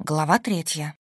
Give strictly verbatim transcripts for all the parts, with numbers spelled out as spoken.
Глава третья.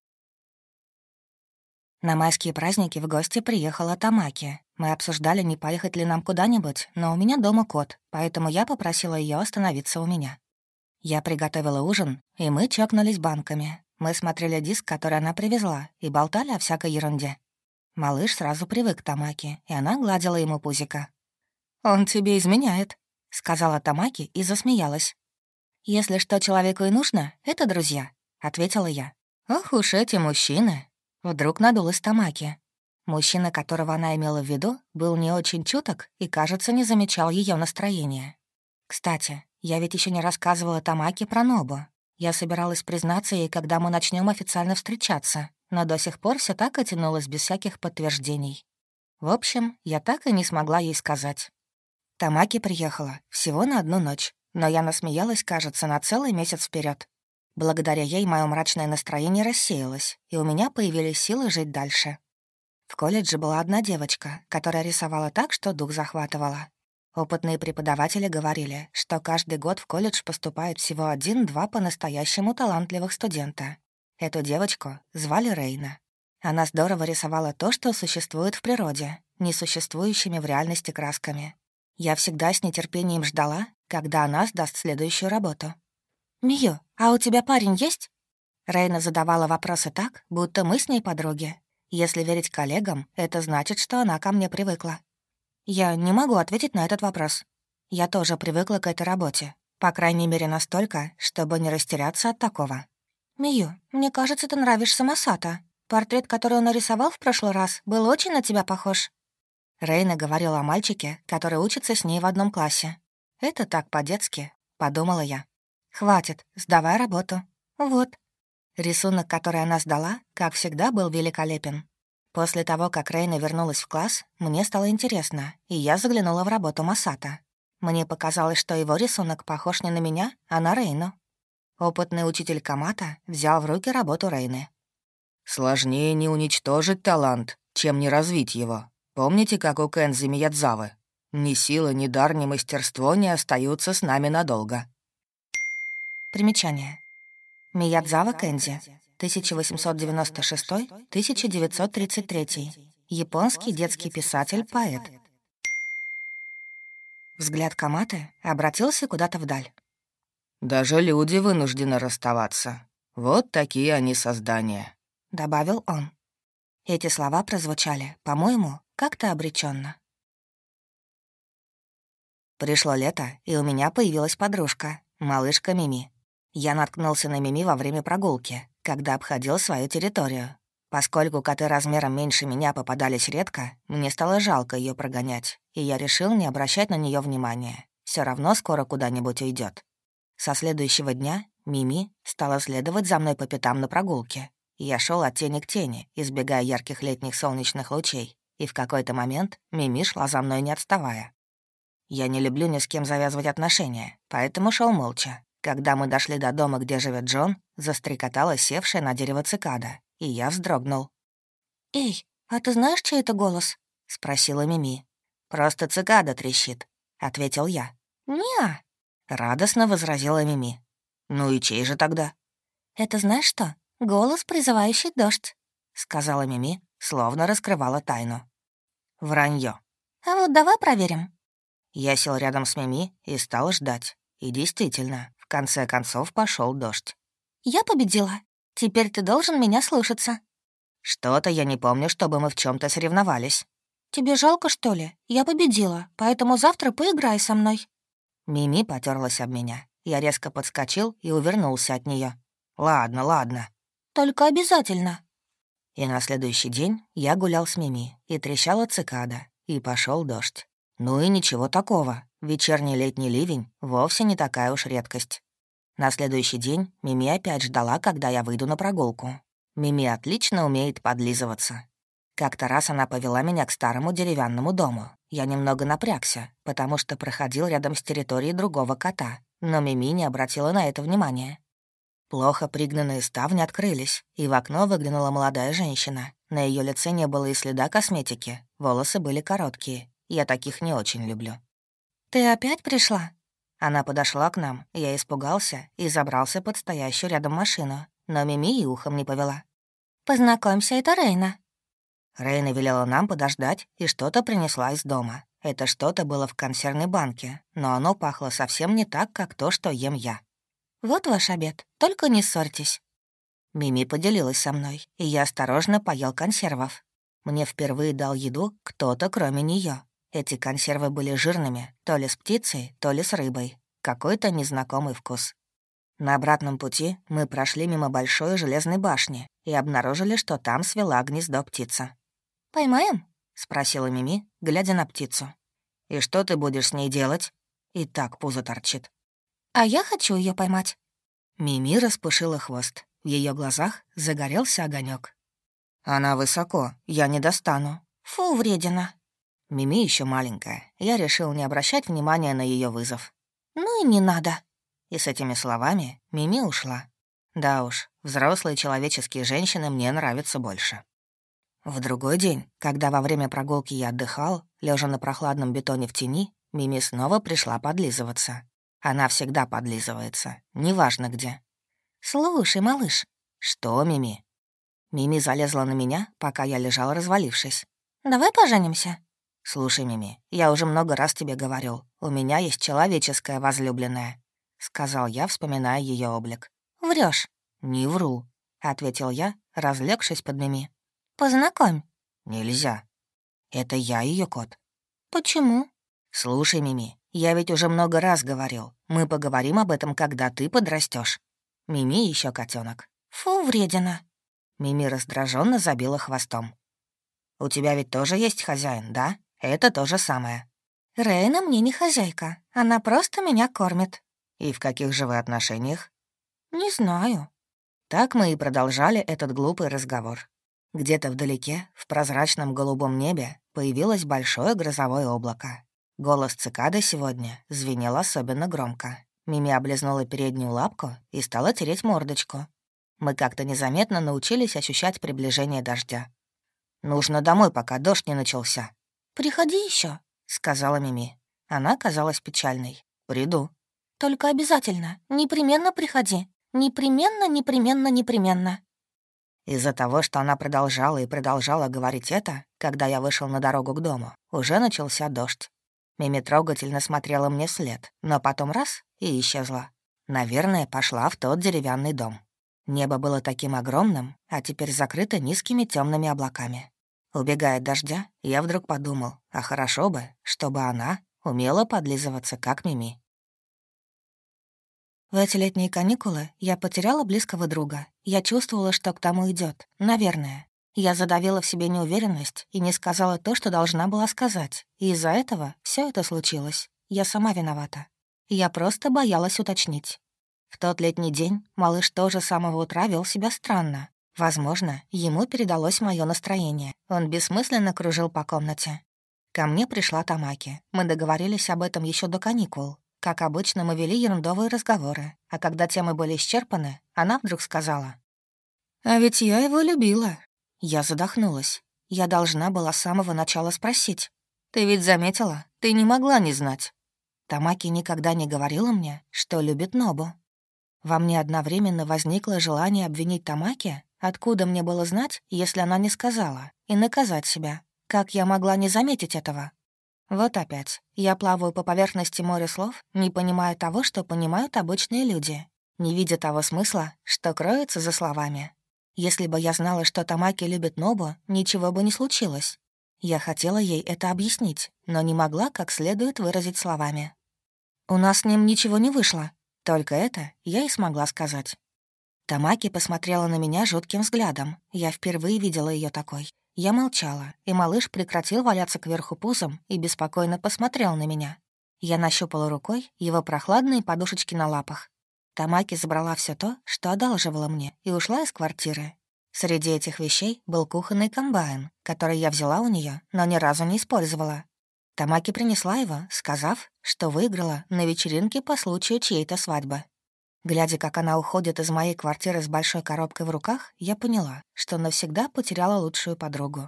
На майские праздники в гости приехала Тамаки. Мы обсуждали, не поехать ли нам куда-нибудь, но у меня дома кот, поэтому я попросила ее остановиться у меня. Я приготовила ужин, и мы чокнулись банками. Мы смотрели диск, который она привезла, и болтали о всякой ерунде. Малыш сразу привык к Тамаки, и она гладила ему пузико. «Он тебе изменяет», — сказала Тамаки и засмеялась. «Если что человеку и нужно, это друзья», — ответила я. «Ох уж эти мужчины!» Вдруг надулась Тамаки. Мужчина, которого она имела в виду, был не очень чуток и, кажется, не замечал ее настроения. Кстати, я ведь еще не рассказывала Тамаки про Нобу. Я собиралась признаться ей, когда мы начнем официально встречаться, но до сих пор все так и тянулось без всяких подтверждений. В общем, я так и не смогла ей сказать. Тамаки приехала всего на одну ночь, но я насмеялась, кажется, на целый месяц вперед. Благодаря ей мое мрачное настроение рассеялось, и у меня появились силы жить дальше. В колледже была одна девочка, которая рисовала так, что дух захватывала. Опытные преподаватели говорили, что каждый год в колледж поступает всего один-два по-настоящему талантливых студента. Эту девочку звали Рейна. Она здорово рисовала то, что существует в природе, несуществующими в реальности красками. Я всегда с нетерпением ждала, когда она сдаст следующую работу. «Мию, а у тебя парень есть?» Рейна задавала вопросы так, будто мы с ней подруги. Если верить коллегам, это значит, что она ко мне привыкла. Я не могу ответить на этот вопрос. Я тоже привыкла к этой работе. По крайней мере, настолько, чтобы не растеряться от такого. «Мию, мне кажется, ты нравишься Масато. Портрет, который он нарисовал в прошлый раз, был очень на тебя похож». Рейна говорила о мальчике, который учится с ней в одном классе. «Это так по-детски», — подумала я. «Хватит, сдавай работу». Вот. Рисунок, который она сдала, как всегда, был великолепен. После того, как Рейна вернулась в класс, мне стало интересно, и я заглянула в работу Масато. Мне показалось, что его рисунок похож не на меня, а на Рейну. Опытный учитель Камата взял в руки работу Рейны. «Сложнее не уничтожить талант, чем не развить его. Помните, как у Кэнзи Миядзавы? Ни сила, ни дар, ни мастерство не остаются с нами надолго». Примечание. Миядзава Кэнзи, тысяча восемьсот девяносто шестой — тысяча девятьсот тридцать третий. Японский детский писатель-поэт. Взгляд Каматы обратился куда-то вдаль. «Даже люди вынуждены расставаться. Вот такие они создания», — добавил он. Эти слова прозвучали, по-моему, как-то обреченно. Пришло лето, и у меня появилась подружка, малышка Мими. Я наткнулся на Мими во время прогулки, когда обходил свою территорию. Поскольку коты размером меньше меня попадались редко, мне стало жалко ее прогонять, и я решил не обращать на нее внимания. Все равно скоро куда-нибудь уйдет. Со следующего дня Мими стала следовать за мной по пятам на прогулке. Я шел от тени к тени, избегая ярких летних солнечных лучей, и в какой-то момент Мими шла за мной, не отставая. Я не люблю ни с кем завязывать отношения, поэтому шел молча. Когда мы дошли до дома, где живет Джон, застрекотала севшая на дерево цикада, и я вздрогнул. «Эй, а ты знаешь, чей это голос?» — спросила Мими. «Просто цикада трещит», — ответил я. «Не-а», — радостно возразила Мими. «Ну и чей же тогда?» «Это знаешь что? Голос, призывающий дождь», — сказала Мими, словно раскрывала тайну. «Вранье». «А вот давай проверим». Я сел рядом с Мими и стал ждать. И действительно, в конце концов пошел дождь. «Я победила. Теперь ты должен меня слушаться». «Что-то я не помню, чтобы мы в чем то соревновались». «Тебе жалко, что ли? Я победила, поэтому завтра поиграй со мной». Мими потерлась об меня. Я резко подскочил и увернулся от нее. «Ладно, ладно». «Только обязательно». И на следующий день я гулял с Мими, и трещала цикада, и пошел дождь. Ну и ничего такого. Вечерний летний ливень вовсе не такая уж редкость. На следующий день Мими опять ждала, когда я выйду на прогулку. Мими отлично умеет подлизываться. Как-то раз она повела меня к старому деревянному дому. Я немного напрягся, потому что проходил рядом с территорией другого кота, но Мими не обратила на это внимания. Плохо пригнанные ставни открылись, и в окно выглянула молодая женщина. На ее лице не было и следа косметики, волосы были короткие. Я таких не очень люблю. «Ты опять пришла?» Она подошла к нам, я испугался и забрался под стоящую рядом машину. но Мими и ухом не повела. «Познакомься, это Рейна». Рейна велела нам подождать и что-то принесла из дома. Это что-то было в консервной банке, но оно пахло совсем не так, как то, что ем я. «Вот ваш обед, только не ссорьтесь». Мими поделилась со мной, и я осторожно поел консервов. Мне впервые дал еду кто-то, кроме нее. Эти консервы были жирными, то ли с птицей, то ли с рыбой. Какой-то незнакомый вкус. На обратном пути мы прошли мимо большой железной башни и обнаружили, что там свела гнездо птица. «Поймаем?» — спросила Мими, глядя на птицу. «И что ты будешь с ней делать?» И так пузо торчит. «А я хочу ее поймать». Мими распушила хвост. В ее глазах загорелся огонек. «Она высоко, я не достану». «Фу, вредина». Мими еще маленькая. Я решил не обращать внимания на ее вызов. «Ну и не надо». И с этими словами Мими ушла. Да уж, взрослые человеческие женщины мне нравятся больше. В другой день, когда во время прогулки я отдыхал, лежа на прохладном бетоне в тени, Мими снова пришла подлизываться. Она всегда подлизывается, неважно где. «Слушай, малыш». «Что, Мими?» Мими залезла на меня, пока я лежал, развалившись. «Давай поженимся». «Слушай, Мими, я уже много раз тебе говорил, у меня есть человеческая возлюбленная», — сказал я, вспоминая ее облик. Врешь. «Не вру», — ответил я, разлегшись под Мими. «Познакомь». «Нельзя. Это я ее кот». «Почему?» «Слушай, Мими, я ведь уже много раз говорил. Мы поговорим об этом, когда ты подрастешь. Мими еще котенок. «Фу, вредина». Мими раздраженно забила хвостом. «У тебя ведь тоже есть хозяин, да? Это то же самое». «Рейна мне не хозяйка. Она просто меня кормит». «И в каких же вы отношениях?» «Не знаю». Так мы и продолжали этот глупый разговор. Где-то вдалеке, в прозрачном голубом небе, появилось большое грозовое облако. Голос цикады сегодня звенел особенно громко. Мими облизнула переднюю лапку и стала тереть мордочку. Мы как-то незаметно научились ощущать приближение дождя. «Нужно домой, пока дождь не начался». «Приходи еще, сказала Мими. Она казалась печальной. «Приду». «Только обязательно. Непременно приходи. Непременно, непременно, непременно». Из-за того, что она продолжала и продолжала говорить это, когда я вышел на дорогу к дому, уже начался дождь. Мими трогательно смотрела мне вслед, но потом раз — и исчезла. Наверное, пошла в тот деревянный дом. Небо было таким огромным, а теперь закрыто низкими темными облаками. Убегая от дождя, я вдруг подумал, а хорошо бы, чтобы она умела подлизываться, как Мими. В эти летние каникулы я потеряла близкого друга. Я чувствовала, что к тому идет. Наверное. Я задавила в себе неуверенность и не сказала то, что должна была сказать. И из-за этого все это случилось. Я сама виновата. Я просто боялась уточнить. В тот летний день малыш тоже с самого утра вел себя странно. Возможно, ему передалось мое настроение. Он бессмысленно кружил по комнате. Ко мне пришла Тамаки. Мы договорились об этом еще до каникул. Как обычно, мы вели ерундовые разговоры, а когда темы были исчерпаны, она вдруг сказала: «А ведь я его любила». Я задохнулась. Я должна была с самого начала спросить: «Ты ведь заметила? Ты не могла не знать». Тамаки никогда не говорила мне, что любит Нобу. Во мне одновременно возникло желание обвинить Тамаки, откуда мне было знать, если она не сказала, и наказать себя. Как я могла не заметить этого? Вот опять. Я плаваю по поверхности моря слов, не понимая того, что понимают обычные люди, не видя того смысла, что кроется за словами. Если бы я знала, что Тамаки любит Нобу, ничего бы не случилось. Я хотела ей это объяснить, но не могла как следует выразить словами. У нас с ним ничего не вышло. Только это я и смогла сказать. Тамаки посмотрела на меня жутким взглядом. Я впервые видела ее такой. Я молчала, и малыш прекратил валяться кверху пузом и беспокойно посмотрел на меня. Я нащупала рукой его прохладные подушечки на лапах. Тамаки забрала все то, что одалживала мне, и ушла из квартиры. Среди этих вещей был кухонный комбайн, который я взяла у нее, но ни разу не использовала. Тамаки принесла его, сказав, что выиграла на вечеринке по случаю чьей-то свадьбы. Глядя, как она уходит из моей квартиры с большой коробкой в руках, я поняла, что навсегда потеряла лучшую подругу.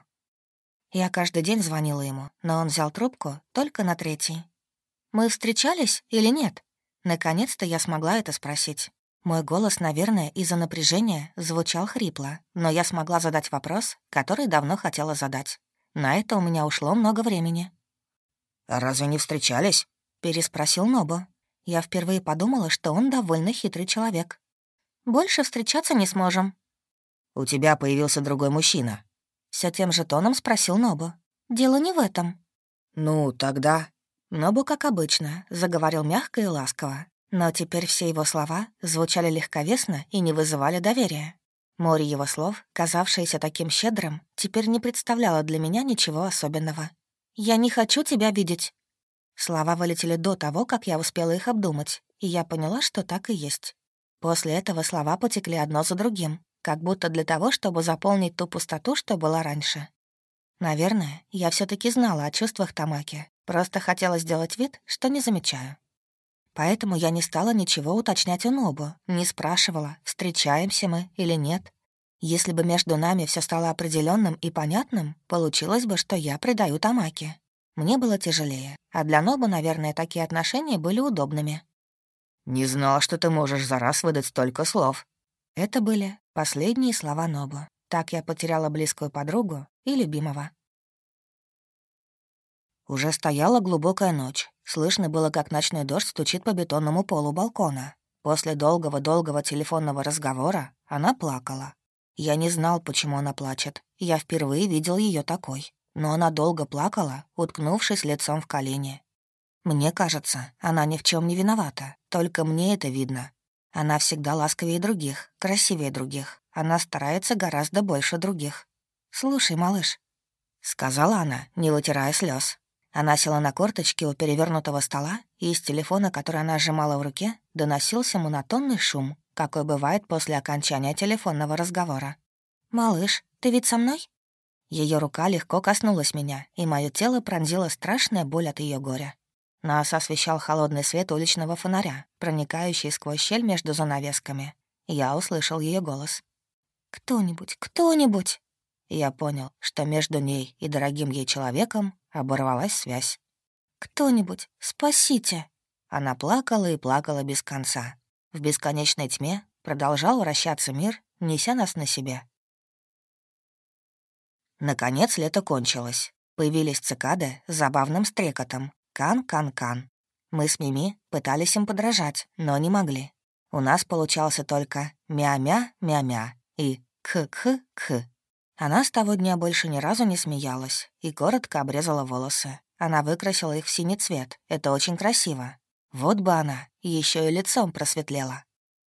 Я каждый день звонила ему, но он взял трубку только на третий. «Мы встречались или нет?» Наконец-то я смогла это спросить. Мой голос, наверное, из-за напряжения звучал хрипло, но я смогла задать вопрос, который давно хотела задать. На это у меня ушло много времени. «А разве не встречались?» — переспросил Нобу. Я впервые подумала, что он довольно хитрый человек. «Больше встречаться не сможем». «У тебя появился другой мужчина?» Все тем же тоном спросил Нобу. «Дело не в этом». «Ну, тогда...» Нобу, как обычно, заговорил мягко и ласково, но теперь все его слова звучали легковесно и не вызывали доверия. Море его слов, казавшееся таким щедрым, теперь не представляло для меня ничего особенного. «Я не хочу тебя видеть». Слова вылетели до того, как я успела их обдумать, и я поняла, что так и есть. После этого слова потекли одно за другим, как будто для того, чтобы заполнить ту пустоту, что была раньше. Наверное, я все таки знала о чувствах Тамаки, просто хотела сделать вид, что не замечаю. Поэтому я не стала ничего уточнять у Нобу, не спрашивала, встречаемся мы или нет. Если бы между нами все стало определенным и понятным, получилось бы, что я предаю Тамаки. Мне было тяжелее, а для Нобу, наверное, такие отношения были удобными. «Не знал, что ты можешь за раз выдать столько слов». Это были последние слова Нобу. Так я потеряла близкую подругу и любимого. Уже стояла глубокая ночь. Слышно было, как ночной дождь стучит по бетонному полу балкона. После долгого-долгого телефонного разговора она плакала. Я не знал, почему она плачет. Я впервые видел ее такой. Но она долго плакала, уткнувшись лицом в колени. Мне кажется, она ни в чем не виновата, только мне это видно. Она всегда ласковее других, красивее других. Она старается гораздо больше других. «Слушай, малыш», — сказала она, не вытирая слез. Она села на корточки у перевернутого стола, и из телефона, который она сжимала в руке, доносился монотонный шум, какой бывает после окончания телефонного разговора. «Малыш, ты ведь со мной?» Ее рука легко коснулась меня, и мое тело пронзила страшная боль от ее горя. Нас освещал холодный свет уличного фонаря, проникающий сквозь щель между занавесками. Я услышал ее голос. «Кто-нибудь, кто-нибудь!» Я понял, что между ней и дорогим ей человеком оборвалась связь. «Кто-нибудь, спасите!» Она плакала и плакала без конца. В бесконечной тьме продолжал вращаться мир, неся нас на себе. Наконец лето кончилось. Появились цикады с забавным стрекотом. Кан-кан-кан. Мы с Мими пытались им подражать, но не могли. У нас получался только мя-мя-мя-мя и к-к-к. Она с того дня больше ни разу не смеялась и коротко обрезала волосы. Она выкрасила их в синий цвет. Это очень красиво. Вот бы она еще и лицом просветлела.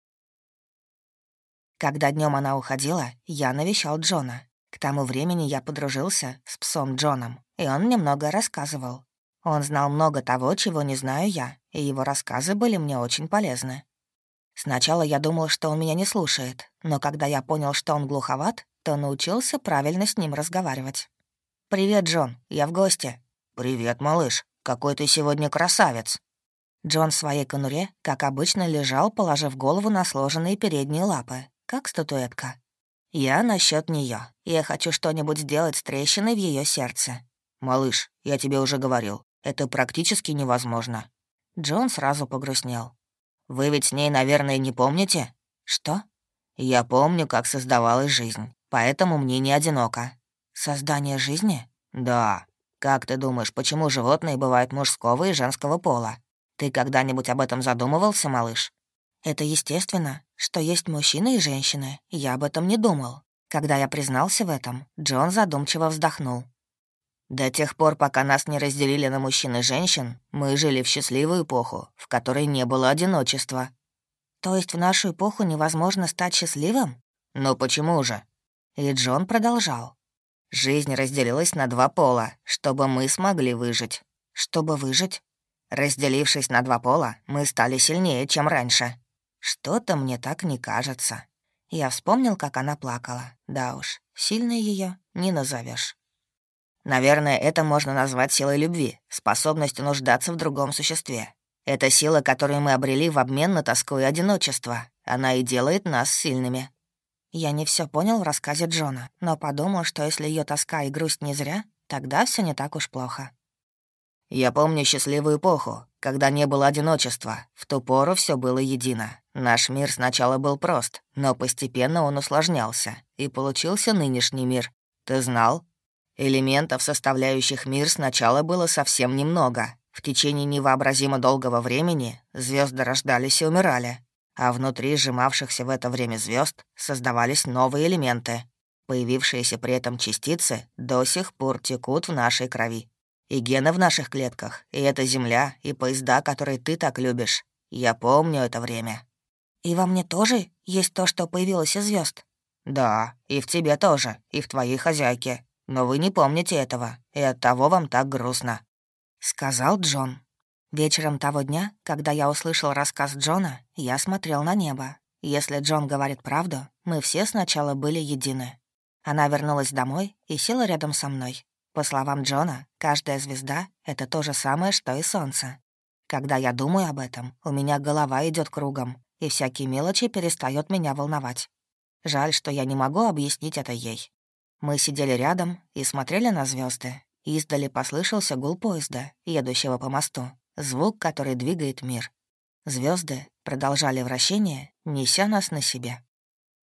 Когда днем она уходила, я навещал Джона. К тому времени я подружился с псом Джоном, и он мне много рассказывал. Он знал много того, чего не знаю я, и его рассказы были мне очень полезны. Сначала я думал, что он меня не слушает, но когда я понял, что он глуховат, то научился правильно с ним разговаривать. «Привет, Джон, я в гости». «Привет, малыш, какой ты сегодня красавец». Джон в своей конуре, как обычно, лежал, положив голову на сложенные передние лапы, как статуэтка. «Я насчет нее. Я хочу что-нибудь сделать с трещиной в ее сердце». «Малыш, я тебе уже говорил, это практически невозможно». Джон сразу погрустнел. «Вы ведь с ней, наверное, не помните?» «Что?» «Я помню, как создавалась жизнь, поэтому мне не одиноко». «Создание жизни?» «Да. Как ты думаешь, почему животные бывают мужского и женского пола? Ты когда-нибудь об этом задумывался, малыш?» «Это естественно, что есть мужчины и женщины. Я об этом не думал». Когда я признался в этом, Джон задумчиво вздохнул. «До тех пор, пока нас не разделили на мужчин и женщин, мы жили в счастливую эпоху, в которой не было одиночества». «То есть в нашу эпоху невозможно стать счастливым?» «Ну почему же?» И Джон продолжал. «Жизнь разделилась на два пола, чтобы мы смогли выжить». «Чтобы выжить?» «Разделившись на два пола, мы стали сильнее, чем раньше». «Что-то мне так не кажется». Я вспомнил, как она плакала. Да уж, сильной ее не назовешь. Наверное, это можно назвать силой любви, способностью нуждаться в другом существе. Это сила, которую мы обрели в обмен на тоску и одиночество. Она и делает нас сильными. Я не все понял в рассказе Джона, но подумал, что если ее тоска и грусть не зря, тогда все не так уж плохо. Я помню счастливую эпоху, когда не было одиночества. В ту пору все было едино. Наш мир сначала был прост, но постепенно он усложнялся, и получился нынешний мир. Ты знал? Элементов, составляющих мир, сначала было совсем немного. В течение невообразимо долгого времени звезды рождались и умирали, а внутри сжимавшихся в это время звезд создавались новые элементы. Появившиеся при этом частицы до сих пор текут в нашей крови. И гены в наших клетках, и эта земля, и поезда, которые ты так любишь. Я помню это время. И во мне тоже есть то, что появилось из звезд. Да, и в тебе тоже, и в твоей хозяйке. Но вы не помните этого, и оттого вам так грустно», — сказал Джон. Вечером того дня, когда я услышал рассказ Джона, я смотрел на небо. Если Джон говорит правду, мы все сначала были едины. Она вернулась домой и села рядом со мной. По словам Джона, каждая звезда — это то же самое, что и солнце. Когда я думаю об этом, у меня голова идет кругом, и всякие мелочи перестают меня волновать. Жаль, что я не могу объяснить это ей. Мы сидели рядом и смотрели на звезды. Издали послышался гул поезда, едущего по мосту, звук, который двигает мир. Звезды продолжали вращение, неся нас на себе.